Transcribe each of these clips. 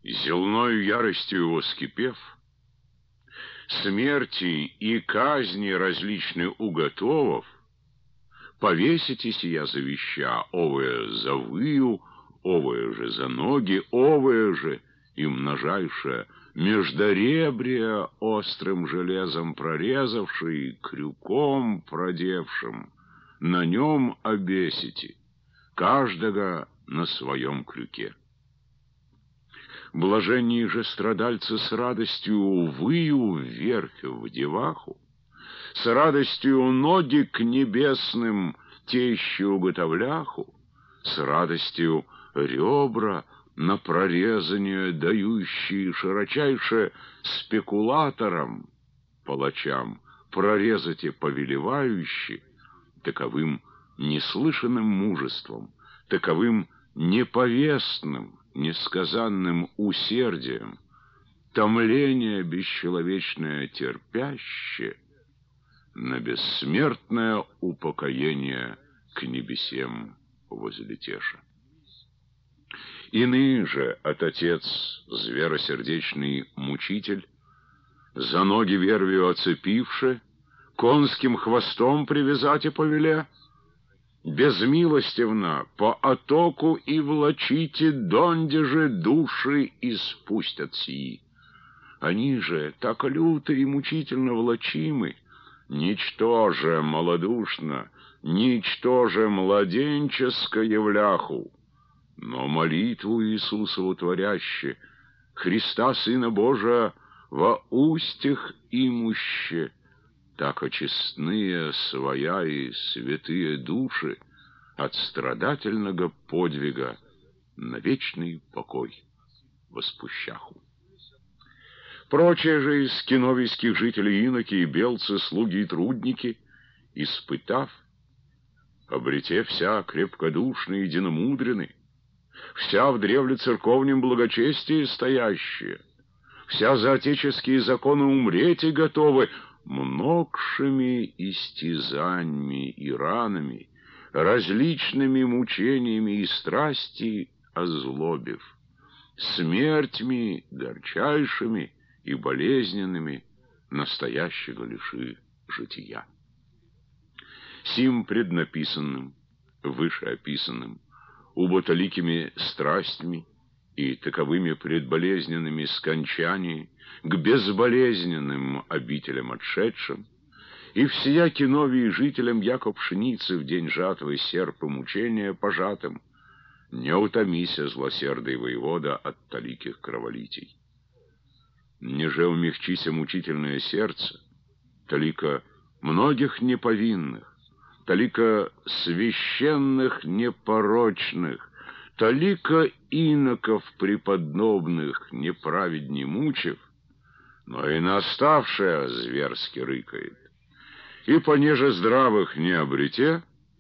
Зелною яростью его скипев, смерти и казни различные уготовов, повесите сия завеща, овое за выю, овое же за ноги, овое же и множайшее междоребрия острым железом прорезавший, крюком продевшим, на нем обесите, каждого на своем крюке. Блаженние же страдальцы с радостью выю вверх в деваху, с радостью ноги к небесным тещи уготовляху, с радостью ребра на прорезание дающие широчайше спекулаторам, палачам, прорезать и повелевающие, таковым неслышанным мужеством, таковым неповестным, несказанным усердием, томление бесчеловечное терпяще, на бессмертное упокоение к небесем возлетеша. Иные же от отец, зверосердечный мучитель, за ноги вервию оцепивши, конским хвостом привязать и повеля, безмилостивно по отоку и влачите, донде же души испустят сии. Они же так люто и мучительно влачимы, ничтоже малодушно, ничтоже младенческо являху, но молитву Иисусову творяще, Христа Сына Божия во устях имуще, так очистные своя и святые души от страдательного подвига на вечный покой воспущаху. Прочие же из киновийских жителей иноки и белцы, слуги и трудники, испытав, обрете вся крепкодушные и единомудренные, вся в древле церковнем благочестии стоящие, вся за отеческие законы умреть и готовы, многшими истязаниями и ранами, различными мучениями и страсти озлобив, смертьми горчайшими и болезненными настоящего лиши жития. Сим преднаписанным, вышеописанным, уботоликими страстями и таковыми предболезненными скончаний к безболезненным обителям отшедшим, и всея Киновии жителям яко пшеницы в день жатвы серпы мучения пожатым, не утомися, злосердый воевода, от толиких кроволитий. Неже умягчися мучительное сердце, толика многих неповинных, толика священных непорочных, толика иноков преподобных неправедней мучив, но и наставшая зверски рыкает, и понеже здравых не обрете,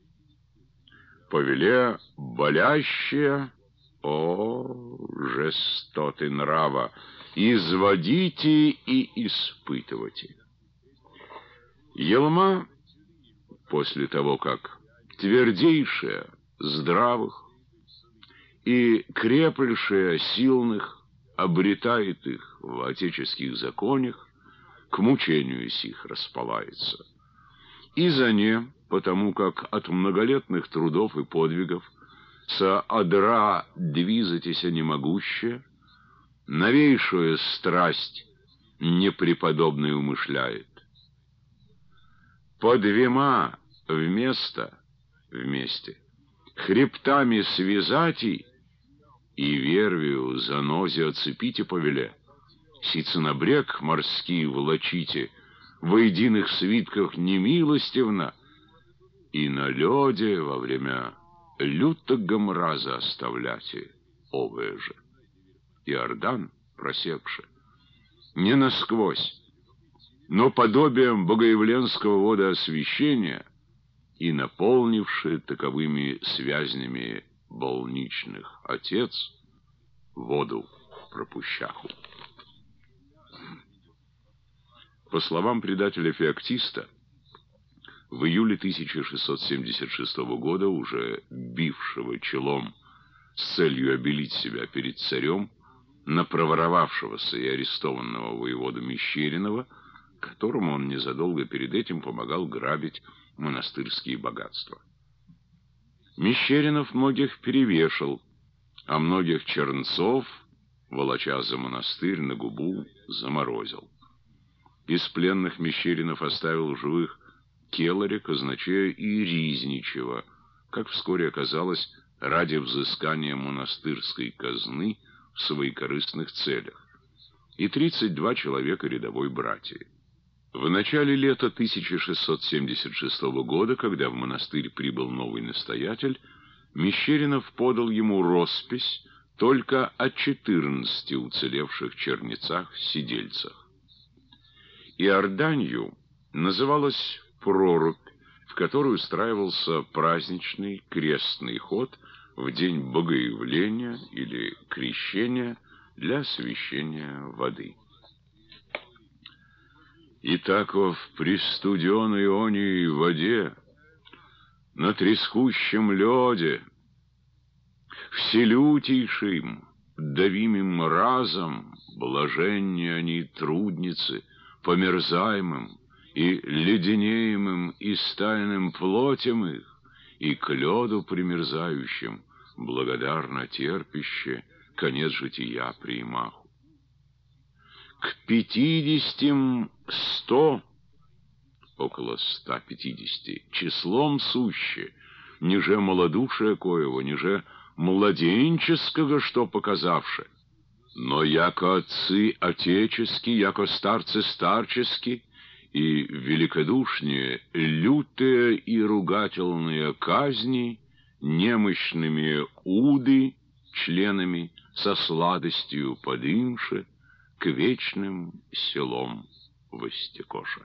повеле болящие, о, жестоты нрава, изводите и испытывайте. Елма, после того, как твердейшая здравых и креплейшая сильных обретает их в отеческих законах, к мучению сих располается. И за не, потому как от многолетных трудов и подвигов со одра двизатися немогущее, новейшую страсть непреподобный умышляет. По двема вместе хребтами связати и вервию за нози оцепите повеле, сица на брег морский влачите, во единых свитках немилостивно, и на лёде во время лютого мраза оставляте овое же. Иордан, просекши, не насквозь, но подобием богоявленского водоосвящения и наполнивши таковыми связнями болничных отец, воду пропущаху. По словам предателя Феоктиста, в июле 1676 года, уже бившего челом с целью обелить себя перед царем, на проворовавшегося и арестованного воеводу Мещеринова, которому он незадолго перед этим помогал грабить монастырские богатства. Мещеринов многих перевешал, а многих чернцов, волоча за монастырь, на губу заморозил. Из пленных Мещеринов оставил живых Келаря, казначея и Ризничева, как вскоре оказалось, ради взыскания монастырской казны в своекорыстных целях, и 32 человека рядовой братьи. В начале лета 1676 года, когда в монастырь прибыл новый настоятель, Мещеринов подал ему роспись только о 14 уцелевших чернецах-сидельцах. Иорданью называлась прорубь, в которую устраивался праздничный крестный ход в день богоявления или крещения для освящения воды. Итаков при студеной оней воде, на трескущем лёде, вселютейшим, давимым разом, блаженнее они трудницы, померзаемым и леденеемым истайным плотям их, и к лёду примерзающим, благодарно терпяще конец жития приимаху. К 50 100, около 150, числом суще, ниже малодушия коего, ниже младенческого, что показавши, но яко отцы отеческие, яко старцы старческие, и великодушнее лютые и ругательные казни, немощными уды членами со сладостью подымши, к вечным селом востекоша.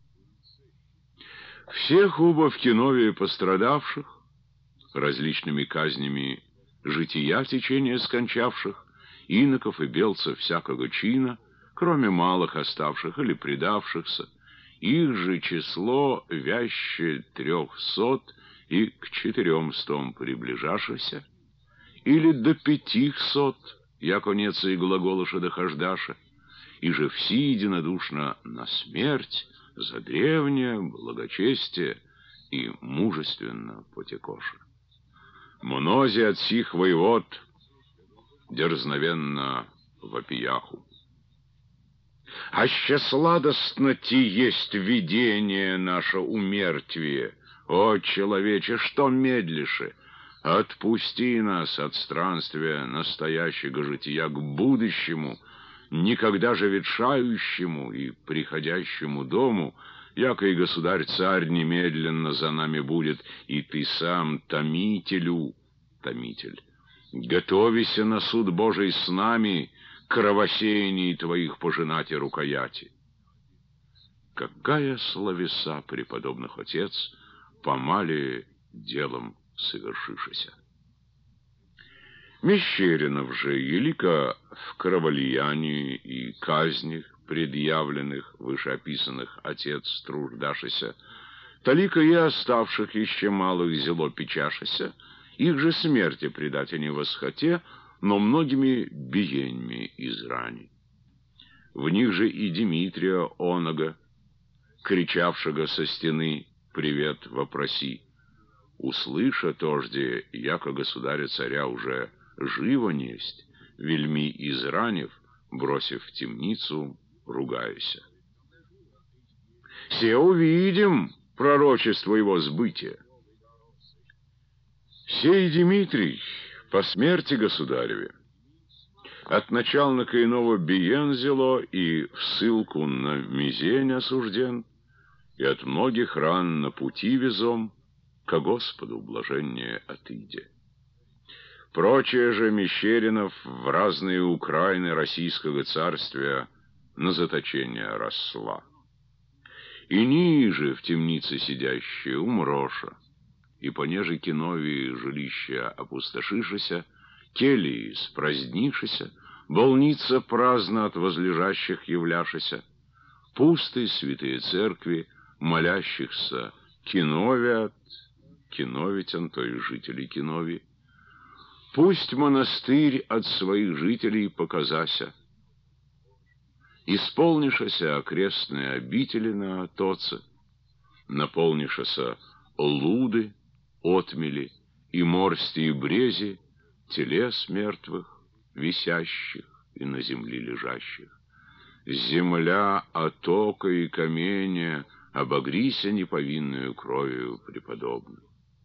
Всех убо в Кинове пострадавших, различными казнями жития течения скончавших, иноков и белцев всякого чина, кроме малых оставших или предавшихся, их же число вяще 300 и к 400 приближашися, или до 500, яко неца и глаголыша дохождаша, и же все единодушно на смерть за древнее благочестие и мужественно потекоша. Мнози от сих воевод дерзновенно вопияху. Аще сладостно ти есть видение наше умертвие, о человече, что медлише? Отпусти нас от странствия настоящего жития к будущему, никогда же ветшающему и приходящему дому, яко и государь-царь немедленно за нами будет, и ты сам томитель, готовися на суд Божий с нами, кровосеяний твоих пожинати рукояти. Какая словеса преподобных отец помали делом совершившися. Мещеринов же, елико в кроволиянии и казнях, предъявленных вышеописанных отец труждашися, талика и оставших еще малых зело печашися, их же смерти предать они восхоте, но многими биеньми израни. В них же и Дмитрия онога, кричавшего со стены «Привет, вопроси», услыша тожде, яко государя-царя уже живо несть, вельми изранив, бросив в темницу, ругаяся. «Се увидим пророчество его сбытия. Сей Дмитрий по смерти государеве от начальника иного биен зело и в ссылку на мизень осужден, и от многих ран на пути везом, ко Господу блаженнее отыде. Прочее же Мещеринов в разные Украины Российского царствия на заточение росла. И ниже в темнице сидящие умроша, и понеже Киновии жилища опустошишися, келии спразднишися, больница праздно от возлежащих являшися, пустые святые церкви, молящихся киновят, киновитян, то есть жителей Кинови, Пусть монастырь от своих жителей показася, исполнишася окрестные обители на Атоце, наполнишася луды, отмели и морсти и брези, телес мертвых, висящих и на земле лежащих. Земля отока и каменья, обогрися неповинную кровью преподобную.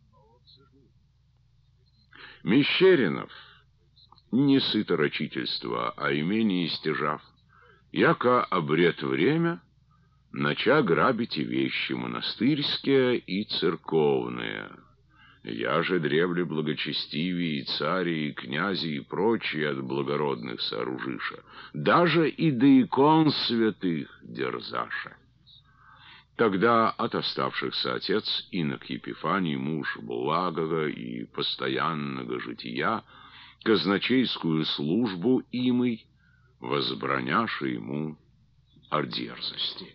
Мещеринов, не сыто рачительства, а имение истяжав, яко обрет время, нача грабить и вещи монастырские и церковные. Я же древле благочестивее и цари, и князи, и прочие от благородных сооружиша, даже и до икон святых дерзаша. Тогда от оставшихся отец инок Епифаний, муж благого и постоянного жития, казначейскую службу имый, возбраняша ему о дерзости.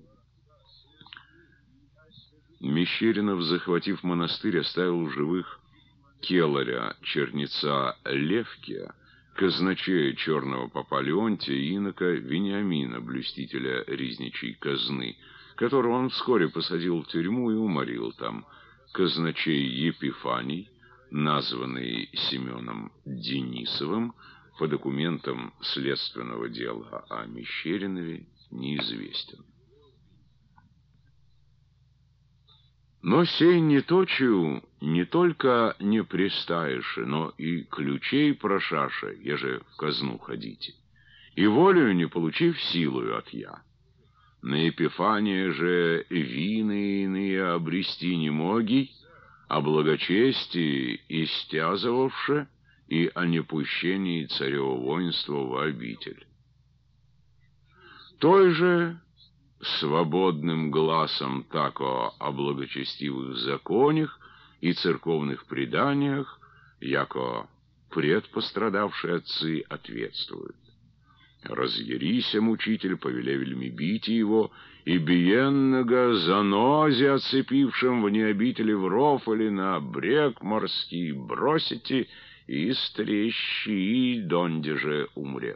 Мещеринов, захватив монастырь, оставил живых келаря, чернеца Левкия, казначея черного попа Леонтия и инока Вениамина, блюстителя ризничьей казны, которого он вскоре посадил в тюрьму и уморил там. Казначей Епифаний, названный Семеном Денисовым, по документам следственного дела о Мещеринове неизвестен. Но сей неточию не только не пристаеше, но и ключей прошаше, еже в казну ходите, и волею не получив силою от я. На Епифания же вины иные обрести не могий, о благочестии истязывавше и о непущении царева воинства в обитель. Той же свободным гласом тако о благочестивых законах и церковных преданиях, яко предпострадавшие отцы ответствуют. Разъярися, мучитель, повелевельми бить его, и биенного занозе, оцепившим вне обители в ров или на брег морский, бросите, и стрещи, донде же умрет.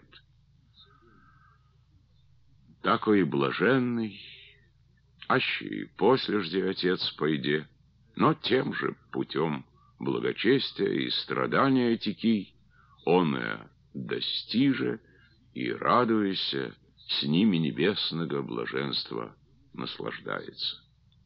Такой блаженный, аще послежде отец пойде, но тем же путем благочестия и страдания теки, оное достиже, и, радуяся, с ними небесного блаженства наслаждается.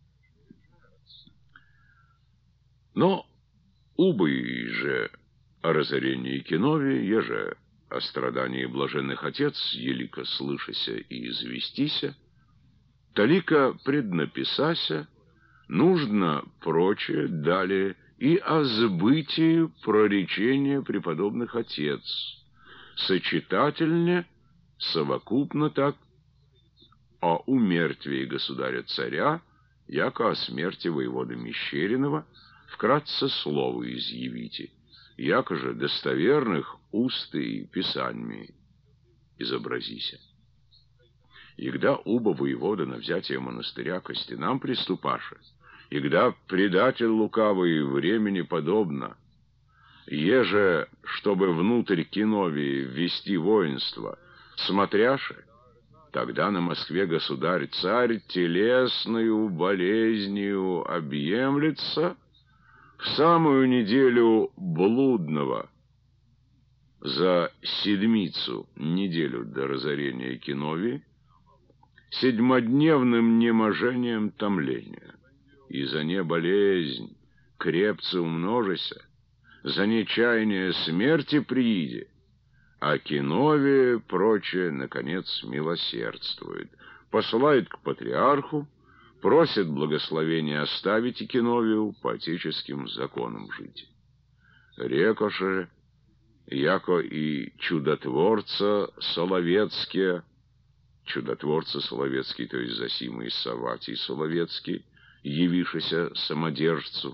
Но убый же о разорении Киновии, еже о страдании блаженных отец, елико слышася и известися, талика преднаписася, нужно прочее далее и о сбытии проречения преподобных отец, сочетательне, совокупно так, о умертвии государя-царя, яко о смерти воевода Мещеринова, вкратце слово изъявите, яко же достоверных усты и писаниями изобразися. Егда уба воевода на взятие монастыря ко стенам приступаше, егда предатель лукавый времени подобно, еже, чтобы внутрь Киновии ввести воинство, смотряше, тогда на Москве государь-царь телесную болезнью объемлется в самую неделю блудного, за седмицу, неделю до разорения Киновии, седьмодневным неможением томления, и за не болезнь крепце умножися, за нечаяние смерти прииде, а Киновия прочее, наконец, милосердствует, посылает к патриарху, просит благословения оставить и Киновию по отеческим законам жить. Рекоше, яко и чудотворца Соловецкие, чудотворцы Соловецкий, то есть Зосимый Савватий Соловецкий, явившийся самодержцу,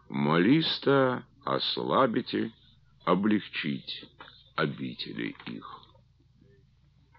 молиста ослабите, облегчить обители их.